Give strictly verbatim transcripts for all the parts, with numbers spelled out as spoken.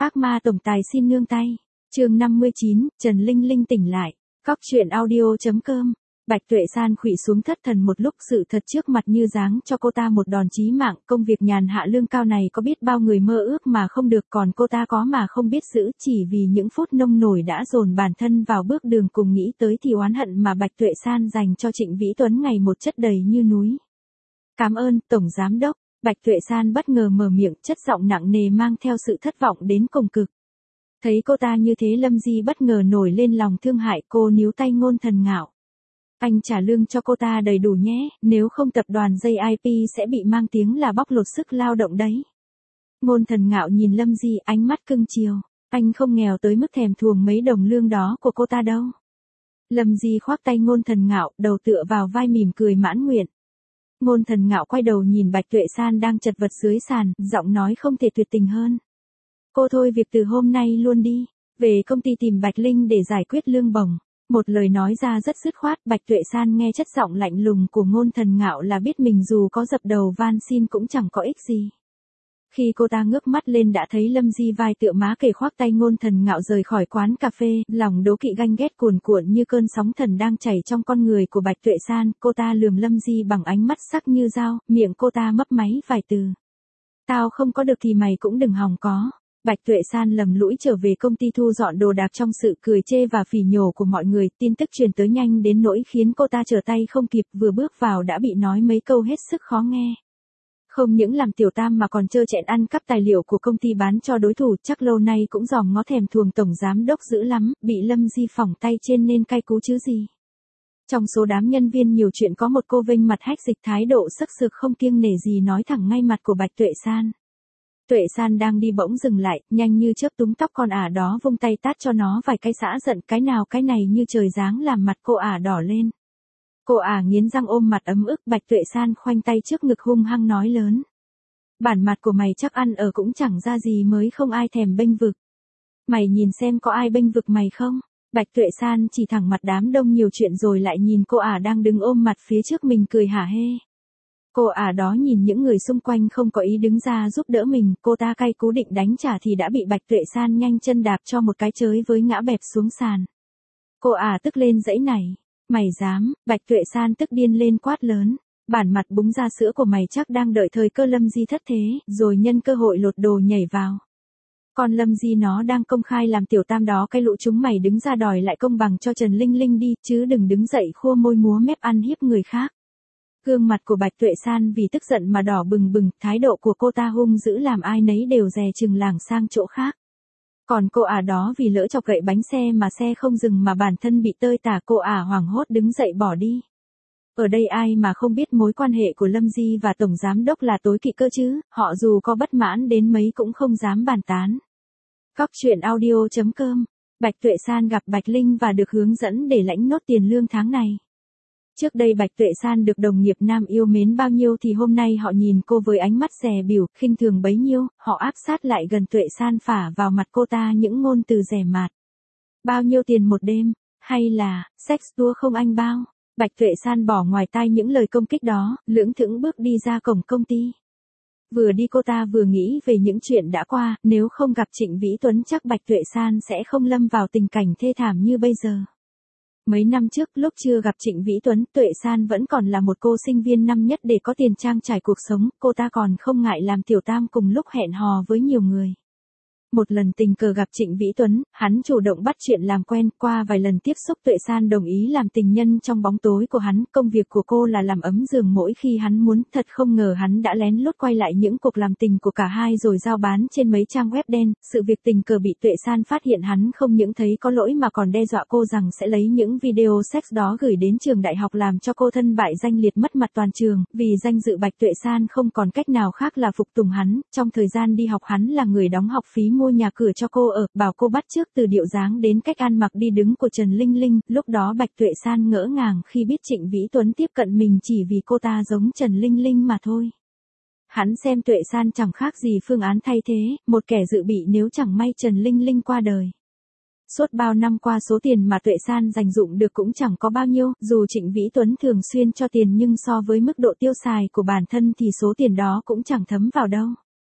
Ác ma tổng tài xin nương tay. Chương năm mươi chín, Trần Linh Linh tỉnh lại. Cóc truyện audio.com. Bạch Tuệ San khuỵu xuống thất thần một lúc, sự thật trước mặt như giáng cho cô ta một đòn chí mạng. Công việc nhàn hạ lương cao này có biết bao người mơ ước mà không được, còn cô ta có mà không biết giữ, chỉ vì những phút nông nổi đã dồn bản thân vào bước đường cùng nghĩ tới thì oán hận mà Bạch Tuệ San dành cho Trịnh Vĩ Tuấn ngày một chất đầy như núi. Cảm ơn, Tổng Giám Đốc. Bạch Tuệ San bất ngờ mở miệng, chất giọng nặng nề mang theo sự thất vọng đến cùng cực. Thấy cô ta như thế, Lâm Di bất ngờ nổi lên lòng thương hại, cô níu tay Ngôn Thần Ngạo. Anh trả lương cho cô ta đầy đủ nhé, nếu không tập đoàn gi i pê sẽ bị mang tiếng là bóc lột sức lao động đấy. Ngôn Thần Ngạo nhìn Lâm Di, ánh mắt cưng chiều. Anh không nghèo tới mức thèm thuồng mấy đồng lương đó của cô ta đâu. Lâm Di khoác tay Ngôn Thần Ngạo, đầu tựa vào vai mỉm cười mãn nguyện. Ngôn Thần Ngạo quay đầu nhìn Bạch Tuệ San đang chật vật dưới sàn, giọng nói không thể tuyệt tình hơn. Cô thôi việc từ hôm nay luôn đi, về công ty tìm Bạch Linh để giải quyết lương bổng. Một lời nói ra rất dứt khoát, Bạch Tuệ San nghe chất giọng lạnh lùng của Ngôn Thần Ngạo là biết mình dù có dập đầu van xin cũng chẳng có ích gì. Khi cô ta ngước mắt lên đã thấy Lâm Di vai tựa má kề khoác tay Ngôn Thần Ngạo rời khỏi quán cà phê, lòng đố kỵ ganh ghét cuồn cuộn như cơn sóng thần đang chảy trong con người của Bạch Tuệ San. Cô ta lườm Lâm Di bằng ánh mắt sắc như dao, miệng cô ta mấp máy vài từ. Tao không có được thì mày cũng đừng hòng có. Bạch Tuệ San lầm lũi trở về công ty thu dọn đồ đạc trong sự cười chê và phỉ nhổ của mọi người. Tin tức truyền tới nhanh đến nỗi khiến cô ta trở tay không kịp, vừa bước vào đã bị nói mấy câu hết sức khó nghe. Không những làm tiểu tam mà còn trơ trẽn ăn cắp tài liệu của công ty bán cho đối thủ, chắc lâu nay cũng dòm ngó thèm thuồng Tổng Giám Đốc dữ lắm, bị Lâm Di phỏng tay trên nên cay cú chứ gì. Trong số đám nhân viên nhiều chuyện có một cô vênh mặt hách dịch, thái độ sắc sực không kiêng nể gì nói thẳng ngay mặt của Bạch Tuệ San. Tuệ San đang đi bỗng dừng lại, nhanh như chớp túm tóc con ả đó vung tay tát cho nó vài cái xã giận, cái nào cái này như trời giáng làm mặt cô ả đỏ lên. Cô ả nghiến răng ôm mặt ấm ức. Bạch Tuệ San khoanh tay trước ngực hung hăng nói lớn. Bản mặt của mày chắc ăn ở cũng chẳng ra gì mới không ai thèm bênh vực. Mày nhìn xem có ai bênh vực mày không? Bạch Tuệ San chỉ thẳng mặt đám đông nhiều chuyện rồi lại nhìn cô ả đang đứng ôm mặt phía trước mình cười hả hê. Cô ả đó nhìn những người xung quanh không có ý đứng ra giúp đỡ mình, cô ta cay cú định đánh trả thì đã bị Bạch Tuệ San nhanh chân đạp cho một cái chới với ngã bẹp xuống sàn. Cô ả tức lên dãy nảy. Mày dám? Bạch Tuệ San tức điên lên quát lớn. Bản mặt búng ra sữa của mày chắc đang đợi thời cơ Lâm Di thất thế, rồi nhân cơ hội lột đồ nhảy vào. Còn Lâm Di nó đang công khai làm tiểu tam đó, cái lũ chúng mày đứng ra đòi lại công bằng cho Trần Linh Linh đi, chứ đừng đứng dậy khua môi múa mép ăn hiếp người khác. Gương mặt của Bạch Tuệ San vì tức giận mà đỏ bừng bừng, thái độ của cô ta hung dữ làm ai nấy đều dè chừng lảng sang chỗ khác. Còn cô ả đó vì lỡ chọc gậy bánh xe mà xe không dừng mà bản thân bị tơi tả, cô ả hoảng hốt đứng dậy bỏ đi. Ở đây ai mà không biết mối quan hệ của Lâm Di và Tổng Giám Đốc là tối kỵ cơ chứ, họ dù có bất mãn đến mấy cũng không dám bàn tán. Cóc truyện audio.com. Bạch Tuệ San gặp Bạch Linh và được hướng dẫn để lãnh nốt tiền lương tháng này. Trước đây Bạch Tuệ San được đồng nghiệp nam yêu mến bao nhiêu thì hôm nay họ nhìn cô với ánh mắt dè bỉu, khinh thường bấy nhiêu, họ áp sát lại gần Tuệ San phả vào mặt cô ta những ngôn từ dè mạt. Bao nhiêu tiền một đêm, hay là, sex tour không anh bao? Bạch Tuệ San bỏ ngoài tai những lời công kích đó, lưỡng thững bước đi ra cổng công ty. Vừa đi cô ta vừa nghĩ về những chuyện đã qua, nếu không gặp Trịnh Vĩ Tuấn chắc Bạch Tuệ San sẽ không lâm vào tình cảnh thê thảm như bây giờ. Mấy năm trước, lúc chưa gặp Trịnh Vĩ Tuấn, Tuệ San vẫn còn là một cô sinh viên năm nhất để có tiền trang trải cuộc sống, cô ta còn không ngại làm tiểu tam cùng lúc hẹn hò với nhiều người. Một lần tình cờ gặp Trịnh Vĩ Tuấn, hắn chủ động bắt chuyện làm quen, qua vài lần tiếp xúc Tuệ San đồng ý làm tình nhân trong bóng tối của hắn, công việc của cô là làm ấm giường mỗi khi hắn muốn, thật không ngờ hắn đã lén lút quay lại những cuộc làm tình của cả hai rồi giao bán trên mấy trang web đen, sự việc tình cờ bị Tuệ San phát hiện, hắn không những thấy có lỗi mà còn đe dọa cô rằng sẽ lấy những video sex đó gửi đến trường đại học làm cho cô thân bại danh liệt mất mặt toàn trường, vì danh dự Bạch Tuệ San không còn cách nào khác là phục tùng hắn, trong thời gian đi học hắn là người đóng học phí mua nhà cửa cho cô ở, bảo cô bắt chước từ điệu dáng đến cách ăn mặc đi đứng của Trần Linh Linh, lúc đó Bạch Tuệ San ngỡ ngàng khi biết Trịnh Vĩ Tuấn tiếp cận mình chỉ vì cô ta giống Trần Linh Linh mà thôi. Hắn xem Tuệ San chẳng khác gì phương án thay thế, một kẻ dự bị nếu chẳng may Trần Linh Linh qua đời. Suốt bao năm qua số tiền mà Tuệ San dành dụm được cũng chẳng có bao nhiêu, dù Trịnh Vĩ Tuấn thường xuyên cho tiền nhưng so với mức độ tiêu xài của bản thân thì số tiền đó cũng chẳng thấm vào đâu.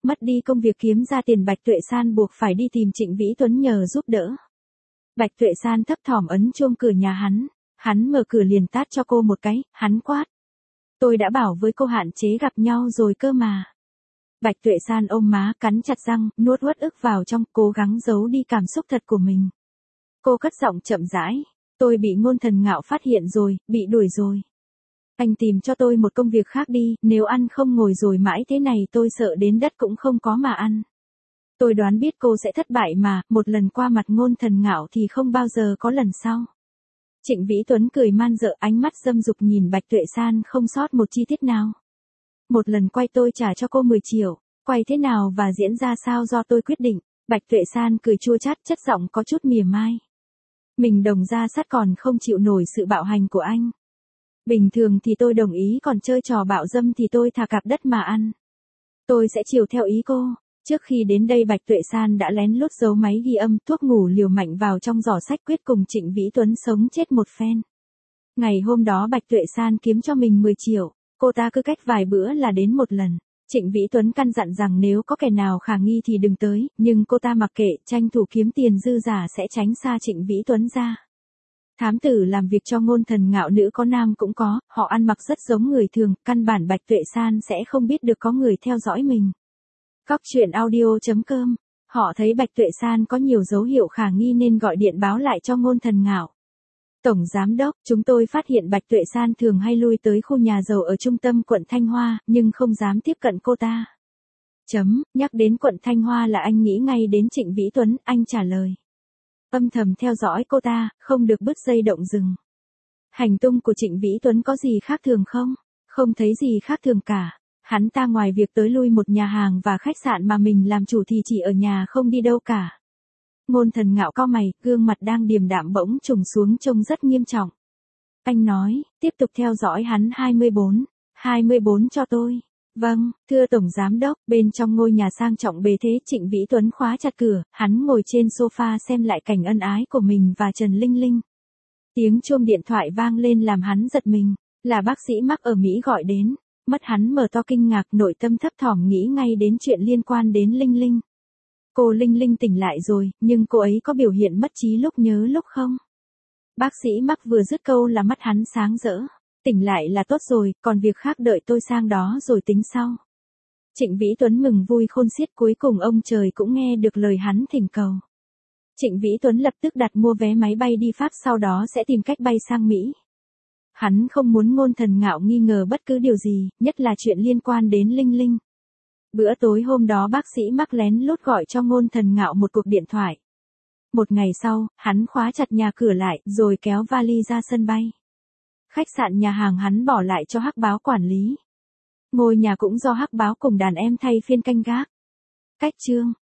Mất đi công việc kiếm ra tiền Bạch Tuệ San buộc phải đi tìm Trịnh Vĩ Tuấn nhờ giúp đỡ. Bạch Tuệ San thấp thỏm ấn chuông cửa nhà hắn, hắn mở cửa liền tát cho cô một cái, hắn quát. Tôi đã bảo với cô hạn chế gặp nhau rồi cơ mà. Bạch Tuệ San ôm má, cắn chặt răng, nuốt uất ức vào trong, cố gắng giấu đi cảm xúc thật của mình. Cô cất giọng chậm rãi, tôi bị Ngôn Thần Ngạo phát hiện rồi, bị đuổi rồi. Anh tìm cho tôi một công việc khác đi, nếu ăn không ngồi rồi mãi thế này tôi sợ đến đất cũng không có mà ăn. Tôi đoán biết cô sẽ thất bại mà, một lần qua mặt Ngôn Thần Ngạo thì không bao giờ có lần sau. Trịnh Vĩ Tuấn cười man dợ, ánh mắt dâm dục nhìn Bạch Tuệ San không sót một chi tiết nào. Một lần quay tôi trả cho cô mười triệu, quay thế nào và diễn ra sao do tôi quyết định. Bạch Tuệ San cười chua chát, chất giọng có chút mỉa mai. Mình đồng ra sắt còn không chịu nổi sự bạo hành của anh. Bình thường thì tôi đồng ý, còn chơi trò bạo dâm thì tôi thà cạp đất mà ăn. Tôi sẽ chiều theo ý cô. Trước khi đến đây Bạch Tuệ San đã lén lút giấu máy ghi âm, thuốc ngủ liều mạnh vào trong giỏ sách quyết cùng Trịnh Vĩ Tuấn sống chết một phen. Ngày hôm đó Bạch Tuệ San kiếm cho mình mười triệu, cô ta cứ cách vài bữa là đến một lần. Trịnh Vĩ Tuấn căn dặn rằng nếu có kẻ nào khả nghi thì đừng tới, nhưng cô ta mặc kệ, tranh thủ kiếm tiền dư giả sẽ tránh xa Trịnh Vĩ Tuấn ra. Thám tử làm việc cho Ngôn Thần Ngạo nữ có nam cũng có, họ ăn mặc rất giống người thường, căn bản Bạch Tuệ San sẽ không biết được có người theo dõi mình. Cóc truyện audio chấm com, họ thấy Bạch Tuệ San có nhiều dấu hiệu khả nghi nên gọi điện báo lại cho Ngôn Thần Ngạo. Tổng Giám đốc, chúng tôi phát hiện Bạch Tuệ San thường hay lui tới khu nhà giàu ở trung tâm quận Thanh Hoa, nhưng không dám tiếp cận cô ta. Chấm, nhắc đến quận Thanh Hoa là anh nghĩ ngay đến Trịnh Vĩ Tuấn, anh trả lời. Âm thầm theo dõi cô ta, không được bứt dây động rừng. Hành tung của Trịnh Vĩ Tuấn có gì khác thường không? Không thấy gì khác thường cả. Hắn ta ngoài việc tới lui một nhà hàng và khách sạn mà mình làm chủ thì chỉ ở nhà không đi đâu cả. Ngôn Thần Ngạo cau mày, gương mặt đang điềm đạm bỗng trùng xuống trông rất nghiêm trọng. Anh nói, tiếp tục theo dõi hắn hai mươi bốn, hai mươi bốn cho tôi. Vâng, thưa Tổng Giám đốc, bên trong ngôi nhà sang trọng bề thế Trịnh Vĩ Tuấn khóa chặt cửa, hắn ngồi trên sofa xem lại cảnh ân ái của mình và Trần Linh Linh. Tiếng chuông điện thoại vang lên làm hắn giật mình, là bác sĩ Mark ở Mỹ gọi đến. Mắt hắn mở to kinh ngạc, nội tâm thấp thỏm nghĩ ngay đến chuyện liên quan đến Linh Linh. Cô Linh Linh tỉnh lại rồi, nhưng cô ấy có biểu hiện mất trí lúc nhớ lúc không? Bác sĩ Mark vừa dứt câu là mắt hắn sáng rỡ. Tỉnh lại là tốt rồi, còn việc khác đợi tôi sang đó rồi tính sau. Trịnh Vĩ Tuấn mừng vui khôn xiết, cuối cùng ông trời cũng nghe được lời hắn thỉnh cầu. Trịnh Vĩ Tuấn lập tức đặt mua vé máy bay đi Pháp, sau đó sẽ tìm cách bay sang Mỹ. Hắn không muốn Ngôn Thần Ngạo nghi ngờ bất cứ điều gì, nhất là chuyện liên quan đến Linh Linh. Bữa tối hôm đó bác sĩ Mark lén lút gọi cho Ngôn Thần Ngạo một cuộc điện thoại. Một ngày sau, hắn khóa chặt nhà cửa lại, rồi kéo vali ra sân bay. Khách sạn nhà hàng hắn bỏ lại cho Hắc Báo quản lý. Ngôi nhà cũng do Hắc Báo cùng đàn em thay phiên canh gác. Cách chương